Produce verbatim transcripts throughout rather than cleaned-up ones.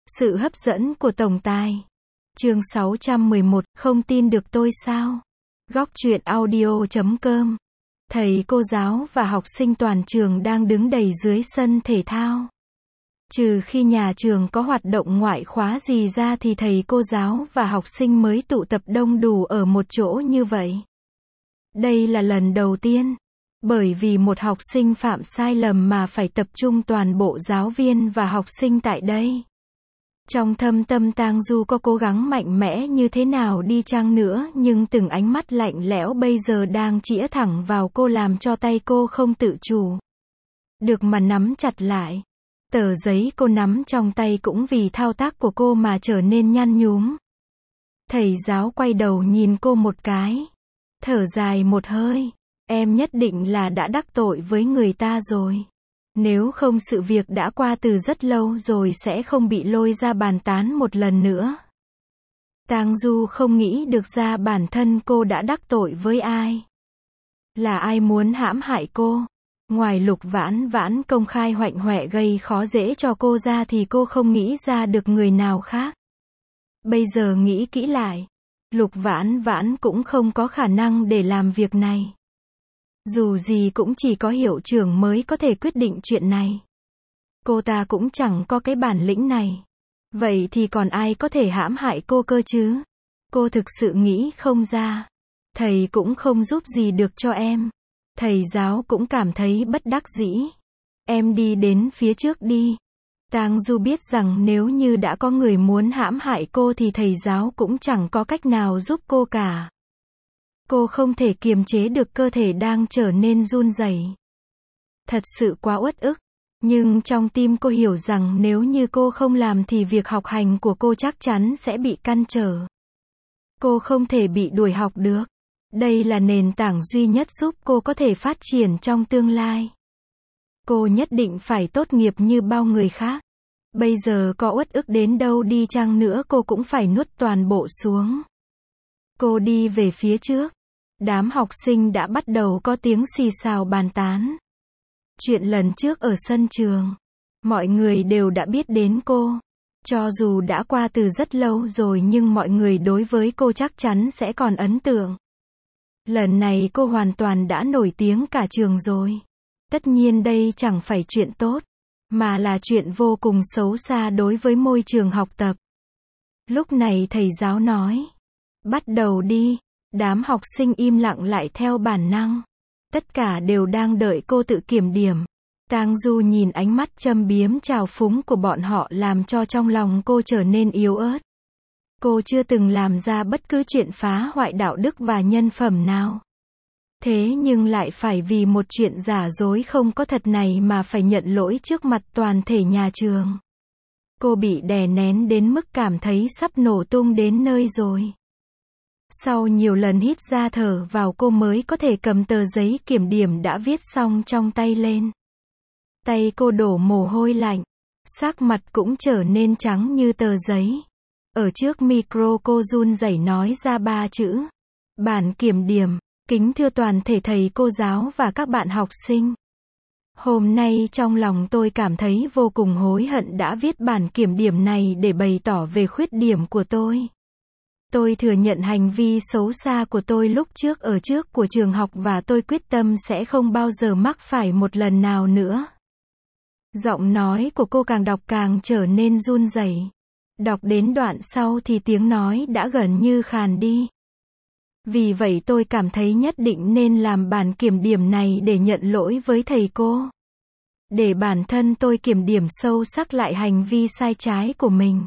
Sự hấp dẫn của tổng tài. Chương sáu trăm mười một, không tin được tôi sao? Góc truyện audio chấm com. Thầy cô giáo và học sinh toàn trường đang đứng đầy dưới sân thể thao. Trừ khi nhà trường có hoạt động ngoại khóa gì ra thì thầy cô giáo và học sinh mới tụ tập đông đủ ở một chỗ như vậy. Đây là lần đầu tiên. Bởi vì một học sinh phạm sai lầm mà phải tập trung toàn bộ giáo viên và học sinh tại đây. Trong thâm tâm Tang Du có cố gắng mạnh mẽ như thế nào đi chăng nữa, nhưng từng ánh mắt lạnh lẽo bây giờ đang chĩa thẳng vào cô làm cho tay cô không tự chủ được mà nắm chặt lại. Tờ giấy cô nắm trong tay cũng vì thao tác của cô mà trở nên nhăn nhúm. Thầy giáo quay đầu nhìn cô một cái. Thở dài một hơi. Em nhất định là đã đắc tội với người ta rồi. Nếu không sự việc đã qua từ rất lâu rồi sẽ không bị lôi ra bàn tán một lần nữa. Tang Du không nghĩ được ra bản thân cô đã đắc tội với ai. Là ai muốn hãm hại cô. Ngoài Lục Vãn Vãn công khai hoạnh hoẹ gây khó dễ cho cô ra thì cô không nghĩ ra được người nào khác. Bây giờ nghĩ kỹ lại, Lục Vãn Vãn cũng không có khả năng để làm việc này. Dù gì cũng chỉ có hiệu trưởng mới có thể quyết định chuyện này. Cô ta cũng chẳng có cái bản lĩnh này. Vậy thì còn ai có thể hãm hại cô cơ chứ? Cô thực sự nghĩ không ra. Thầy cũng không giúp gì được cho em. Thầy giáo cũng cảm thấy bất đắc dĩ. Em đi đến phía trước đi. Tang Du biết rằng nếu như đã có người muốn hãm hại cô thì thầy giáo cũng chẳng có cách nào giúp cô cả. Cô không thể kiềm chế được cơ thể đang trở nên run rẩy. Thật sự quá uất ức. Nhưng trong tim cô hiểu rằng nếu như cô không làm thì việc học hành của cô chắc chắn sẽ bị cản trở. Cô không thể bị đuổi học được. Đây là nền tảng duy nhất giúp cô có thể phát triển trong tương lai. Cô nhất định phải tốt nghiệp như bao người khác. Bây giờ có uất ức đến đâu đi chăng nữa cô cũng phải nuốt toàn bộ xuống. Cô đi về phía trước. Đám học sinh đã bắt đầu có tiếng xì xào bàn tán. Chuyện lần trước ở sân trường. Mọi người đều đã biết đến cô. Cho dù đã qua từ rất lâu rồi nhưng mọi người đối với cô chắc chắn sẽ còn ấn tượng. Lần này cô hoàn toàn đã nổi tiếng cả trường rồi. Tất nhiên đây chẳng phải chuyện tốt, mà là chuyện vô cùng xấu xa đối với môi trường học tập. Lúc này thầy giáo nói. Bắt đầu đi. Đám học sinh im lặng lại theo bản năng. Tất cả đều đang đợi cô tự kiểm điểm. Tang Du nhìn ánh mắt châm biếm trào phúng của bọn họ làm cho trong lòng cô trở nên yếu ớt. Cô chưa từng làm ra bất cứ chuyện phá hoại đạo đức và nhân phẩm nào. Thế nhưng lại phải vì một chuyện giả dối không có thật này mà phải nhận lỗi trước mặt toàn thể nhà trường. Cô bị đè nén đến mức cảm thấy sắp nổ tung đến nơi rồi. Sau nhiều lần hít ra thở vào cô mới có thể cầm tờ giấy kiểm điểm đã viết xong trong tay lên. Tay cô đổ mồ hôi lạnh. Sắc mặt cũng trở nên trắng như tờ giấy. Ở trước micro cô run rẩy nói ra ba chữ. Bản kiểm điểm. Kính thưa toàn thể thầy cô giáo và các bạn học sinh. Hôm nay trong lòng tôi cảm thấy vô cùng hối hận đã viết bản kiểm điểm này để bày tỏ về khuyết điểm của tôi. Tôi thừa nhận hành vi xấu xa của tôi lúc trước ở trước của trường học và tôi quyết tâm sẽ không bao giờ mắc phải một lần nào nữa. Giọng nói của cô càng đọc càng trở nên run rẩy. Đọc đến đoạn sau thì tiếng nói đã gần như khàn đi. Vì vậy tôi cảm thấy nhất định nên làm bản kiểm điểm này để nhận lỗi với thầy cô. Để bản thân tôi kiểm điểm sâu sắc lại hành vi sai trái của mình.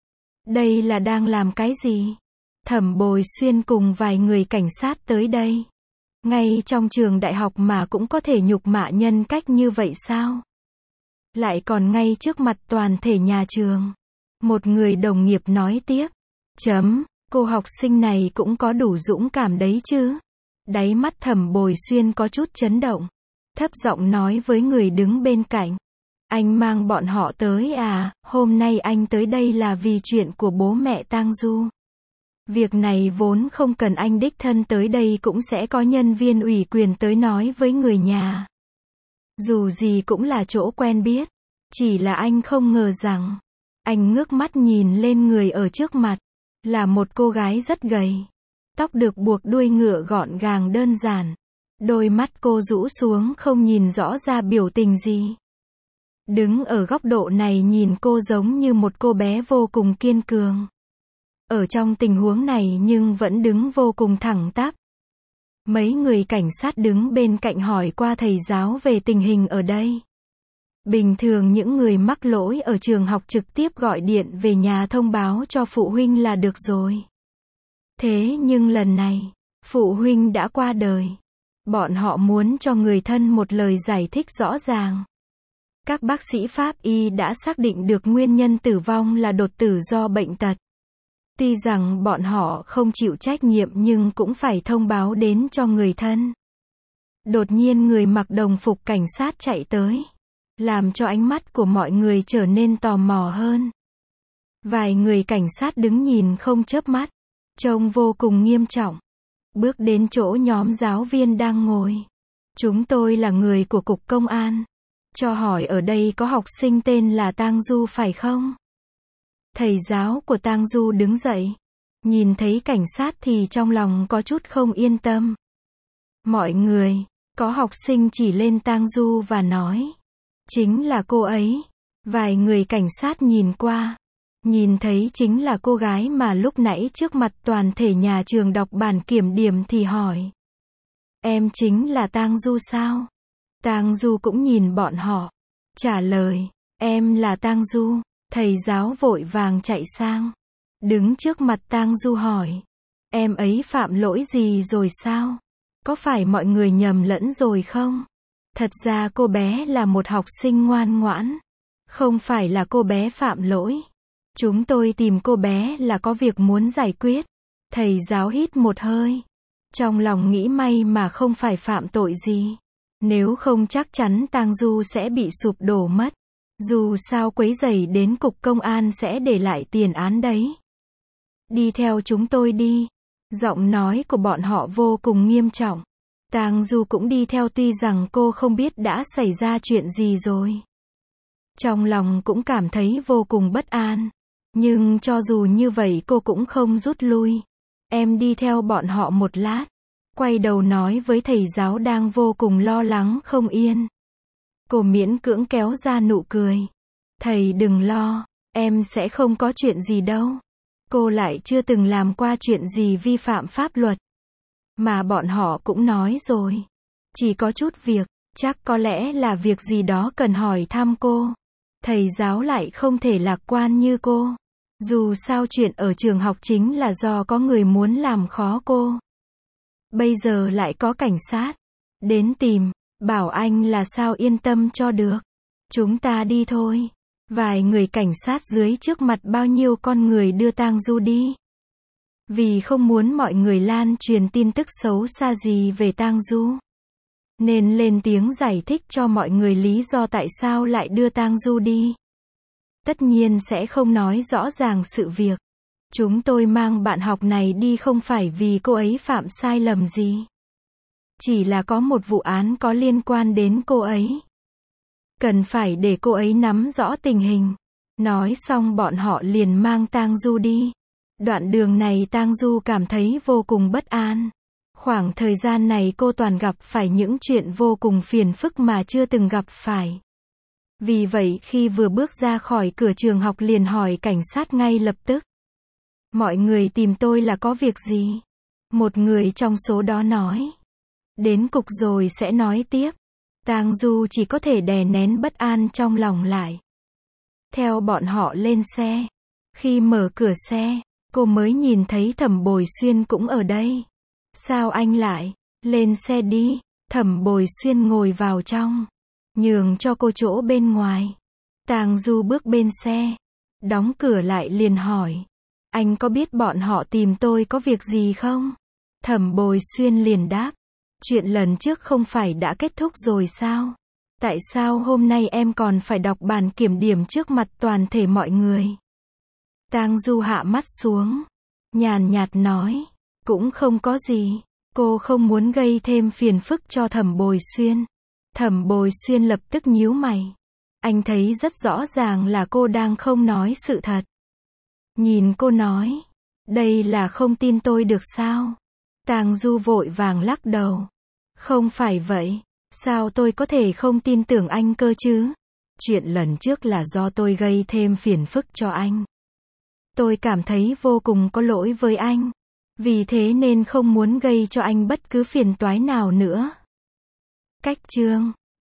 Đây là đang làm cái gì? Thẩm Bồi Xuyên cùng vài người cảnh sát tới đây. Ngay trong trường đại học mà cũng có thể nhục mạ nhân cách như vậy sao? Lại còn ngay trước mặt toàn thể nhà trường. Một người đồng nghiệp nói tiếp. Chấm, cô học sinh này cũng có đủ dũng cảm đấy chứ. Đáy mắt Thẩm Bồi Xuyên có chút chấn động. Thấp giọng nói với người đứng bên cạnh. Anh mang bọn họ tới à, hôm nay anh tới đây là vì chuyện của bố mẹ Tang Du. Việc này vốn không cần anh đích thân tới đây cũng sẽ có nhân viên ủy quyền tới nói với người nhà. Dù gì cũng là chỗ quen biết. Chỉ là anh không ngờ rằng, Anh ngước mắt nhìn lên người ở trước mặt. Là một cô gái rất gầy. Tóc được buộc đuôi ngựa gọn gàng đơn giản. Đôi mắt cô rũ xuống không nhìn rõ ra biểu tình gì. Đứng ở góc độ này nhìn cô giống như một cô bé vô cùng kiên cường. Ở trong tình huống này nhưng vẫn đứng vô cùng thẳng tắp. Mấy người cảnh sát đứng bên cạnh hỏi qua thầy giáo về tình hình ở đây. Bình thường những người mắc lỗi ở trường học trực tiếp gọi điện về nhà thông báo cho phụ huynh là được rồi. Thế nhưng lần này, phụ huynh đã qua đời. Bọn họ muốn cho người thân một lời giải thích rõ ràng. Các bác sĩ pháp y đã xác định được nguyên nhân tử vong là đột tử do bệnh tật. Tuy rằng bọn họ không chịu trách nhiệm nhưng cũng phải thông báo đến cho người thân. Đột nhiên người mặc đồng phục cảnh sát chạy tới, làm cho ánh mắt của mọi người trở nên tò mò hơn. Vài người cảnh sát đứng nhìn không chớp mắt, trông vô cùng nghiêm trọng. Bước đến chỗ nhóm giáo viên đang ngồi. Chúng tôi là người của cục công an. Cho hỏi ở đây có học sinh tên là Tang Du phải không? Thầy giáo của Tang Du đứng dậy. Nhìn thấy cảnh sát thì trong lòng có chút không yên tâm. Mọi người, có học sinh chỉ lên Tang Du và nói. Chính là cô ấy. Vài người cảnh sát nhìn qua. Nhìn thấy chính là cô gái mà lúc nãy trước mặt toàn thể nhà trường đọc bản kiểm điểm thì hỏi. Em chính là Tang Du sao? Tang Du cũng nhìn bọn họ. Trả lời, em là Tang Du. Thầy giáo vội vàng chạy sang. Đứng trước mặt Tang Du hỏi. Em ấy phạm lỗi gì rồi sao? Có phải mọi người nhầm lẫn rồi không? Thật ra cô bé là một học sinh ngoan ngoãn. Không phải là cô bé phạm lỗi. Chúng tôi tìm cô bé là có việc muốn giải quyết. Thầy giáo hít một hơi. Trong lòng nghĩ may mà không phải phạm tội gì. Nếu không chắc chắn Tang Du sẽ bị sụp đổ mất. Dù sao quấy rầy đến cục công an sẽ để lại tiền án đấy. Đi theo chúng tôi đi. Giọng nói của bọn họ vô cùng nghiêm trọng. Tang Du cũng đi theo tuy rằng cô không biết đã xảy ra chuyện gì rồi. Trong lòng cũng cảm thấy vô cùng bất an. Nhưng cho dù như vậy cô cũng không rút lui. Em đi theo bọn họ một lát. Quay đầu nói với thầy giáo đang vô cùng lo lắng không yên. Cô miễn cưỡng kéo ra nụ cười. Thầy đừng lo, em sẽ không có chuyện gì đâu. Cô lại chưa từng làm qua chuyện gì vi phạm pháp luật. Mà bọn họ cũng nói rồi. Chỉ có chút việc, chắc có lẽ là việc gì đó cần hỏi thăm cô. Thầy giáo lại không thể lạc quan như cô. Dù sao chuyện ở trường học chính là do có người muốn làm khó cô. Bây giờ lại có cảnh sát đến tìm, bảo anh là sao yên tâm cho được. Chúng ta đi thôi. Vài người cảnh sát dưới trước mặt bao nhiêu con người đưa Tang Du đi. Vì không muốn mọi người lan truyền tin tức xấu xa gì về Tang Du, nên lên tiếng giải thích cho mọi người lý do tại sao lại đưa Tang Du đi. Tất nhiên sẽ không nói rõ ràng sự việc. Chúng tôi mang bạn học này đi không phải vì cô ấy phạm sai lầm gì. Chỉ là có một vụ án có liên quan đến cô ấy. Cần phải để cô ấy nắm rõ tình hình. Nói xong bọn họ liền mang Tang Du đi. Đoạn đường này Tang Du cảm thấy vô cùng bất an. Khoảng thời gian này cô toàn gặp phải những chuyện vô cùng phiền phức mà chưa từng gặp phải. Vì vậy khi vừa bước ra khỏi cửa trường học liền hỏi cảnh sát ngay lập tức. Mọi người tìm tôi là có việc gì? Một người trong số đó nói. Đến cục rồi sẽ nói tiếp. Tang Du chỉ có thể đè nén bất an trong lòng lại. Theo bọn họ lên xe. Khi mở cửa xe, cô mới nhìn thấy Thẩm Bồi Xuyên cũng ở đây. Sao anh lại? Lên xe đi. Thẩm Bồi Xuyên ngồi vào trong. Nhường cho cô chỗ bên ngoài. Tang Du bước bên xe. Đóng cửa lại liền hỏi. Anh có biết bọn họ tìm tôi có việc gì không? Thẩm Bồi Xuyên liền đáp. Chuyện lần trước không phải đã kết thúc rồi sao? Tại sao hôm nay em còn phải đọc bản kiểm điểm trước mặt toàn thể mọi người? Tang Du hạ mắt xuống. Nhàn nhạt nói. Cũng không có gì. Cô không muốn gây thêm phiền phức cho Thẩm Bồi Xuyên. Thẩm Bồi Xuyên lập tức nhíu mày. Anh thấy rất rõ ràng là cô đang không nói sự thật. Nhìn cô nói, đây là không tin tôi được sao? Tang Du vội vàng lắc đầu. Không phải vậy, sao tôi có thể không tin tưởng anh cơ chứ? Chuyện lần trước là do tôi gây thêm phiền phức cho anh. Tôi cảm thấy vô cùng có lỗi với anh. Vì thế nên không muốn gây cho anh bất cứ phiền toái nào nữa. Cách chương